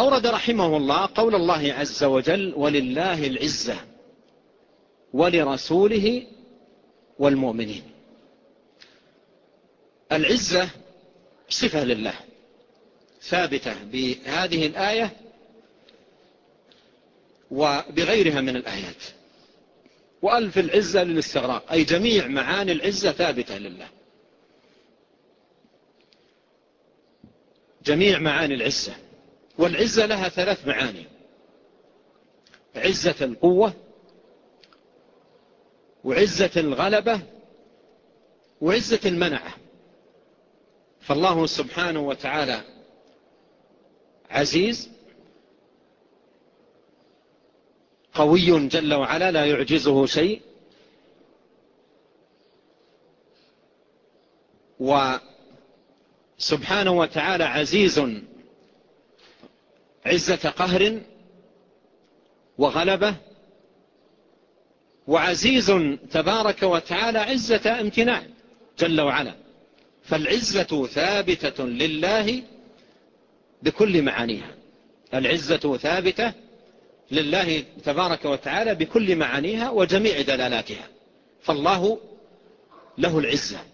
أورد رحمه الله قول الله عز وجل: ولله العزة ولرسوله والمؤمنين. العزة صفة لله ثابتة بهذه الآية وبغيرها من الآيات. وألف العزة للاستغراق، أي جميع معاني العزة ثابتة لله، جميع معاني العزة. والعزة لها ثلاث معاني: عزة القوة، وعزة الغلبة، وعزة المنعة. فالله سبحانه وتعالى عزيز قوي جل وعلا لا يعجزه شيء، وسبحانه وتعالى عزيز عزة قهر وغلبة، وعزيز تبارك وتعالى عزة امتناع جل وعلا. فالعزة ثابتة لله بكل معانيها، العزة ثابتة لله تبارك وتعالى بكل معانيها وجميع دلالاتها. فالله له العزة